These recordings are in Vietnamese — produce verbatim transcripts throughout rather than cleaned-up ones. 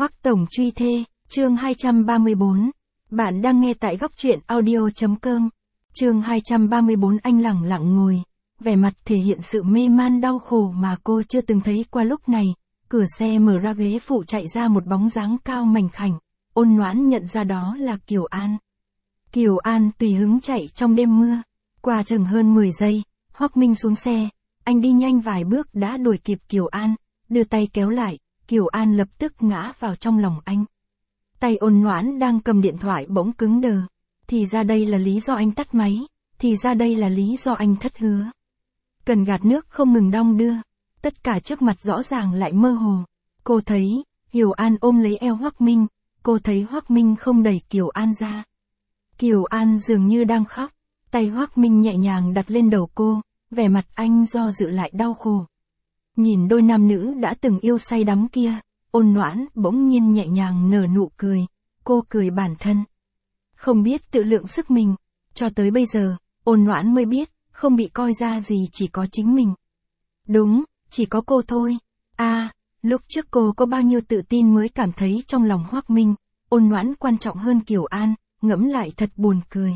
Hoắc Tổng truy thê, chương hai trăm ba mươi bốn. Bạn đang nghe tại góc truyện audio chấm com. Chương hai trăm ba mươi bốn. Anh lẳng lặng ngồi, vẻ mặt thể hiện sự mê man đau khổ mà cô chưa từng thấy qua. Lúc này, cửa xe mở ra, ghế phụ chạy ra một bóng dáng cao mảnh khảnh. Ôn Noãn nhận ra đó là Kiều An. Kiều An tùy hứng chạy trong đêm mưa. Qua chừng hơn mười giây, Hoắc Minh xuống xe, anh đi nhanh vài bước đã đuổi kịp Kiều An, đưa tay kéo lại, Kiều An lập tức ngã vào trong lòng anh. Tay Ôn Noãn đang cầm điện thoại bỗng cứng đờ. Thì ra đây là lý do anh tắt máy, thì ra đây là lý do anh thất hứa. Cần gạt nước không ngừng đong đưa, tất cả trước mặt rõ ràng lại mơ hồ. Cô thấy, Kiều An ôm lấy eo Hoắc Minh, cô thấy Hoắc Minh không đẩy Kiều An ra. Kiều An dường như đang khóc, tay Hoắc Minh nhẹ nhàng đặt lên đầu cô, vẻ mặt anh do dự lại đau khổ. Nhìn đôi nam nữ đã từng yêu say đắm kia, Ôn Noãn bỗng nhiên nhẹ nhàng nở nụ cười, cô cười bản thân. Không biết tự lượng sức mình, cho tới bây giờ, Ôn Noãn mới biết, không bị coi ra gì chỉ có chính mình. Đúng, chỉ có cô thôi. À, lúc trước cô có bao nhiêu tự tin mới cảm thấy trong lòng Hoắc Minh, Ôn Noãn quan trọng hơn Kiều An, ngẫm lại thật buồn cười.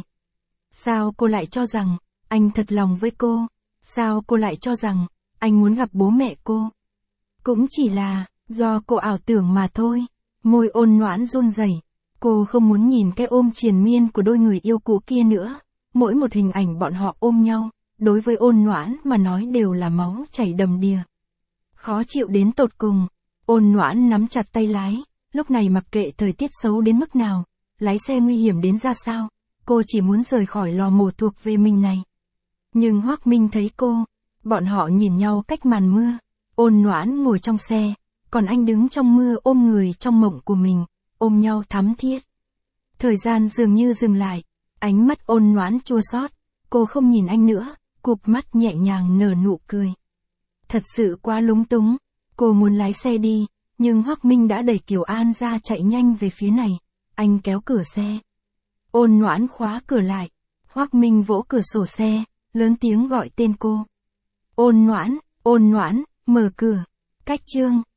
Sao cô lại cho rằng, anh thật lòng với cô? Sao cô lại cho rằng, anh muốn gặp bố mẹ cô? Cũng chỉ là, do cô ảo tưởng mà thôi. Môi Ôn Noãn run rẩy. Cô không muốn nhìn cái ôm triền miên của đôi người yêu cũ kia nữa. Mỗi một hình ảnh bọn họ ôm nhau, đối với Ôn Noãn mà nói đều là máu chảy đầm đìa. Khó chịu đến tột cùng. Ôn Noãn nắm chặt tay lái, lúc này mặc kệ thời tiết xấu đến mức nào, lái xe nguy hiểm đến ra sao, cô chỉ muốn rời khỏi lò mổ thuộc về mình này. Nhưng Hoắc Minh thấy cô, bọn họ nhìn nhau cách màn mưa. Ôn Noãn ngồi trong xe, còn anh đứng trong mưa ôm người trong mộng của mình, ôm nhau thắm thiết. Thời gian dường như dừng lại, ánh mắt Ôn Noãn chua xót, cô không nhìn anh nữa, cụp mắt nhẹ nhàng nở nụ cười. Thật sự quá lúng túng, cô muốn lái xe đi, nhưng Hoắc Minh đã đẩy Kiều An ra chạy nhanh về phía này, anh kéo cửa xe. Ôn Noãn khóa cửa lại, Hoắc Minh vỗ cửa sổ xe, lớn tiếng gọi tên cô. Ôn Noãn, Ôn Noãn, mở cửa. Cách chương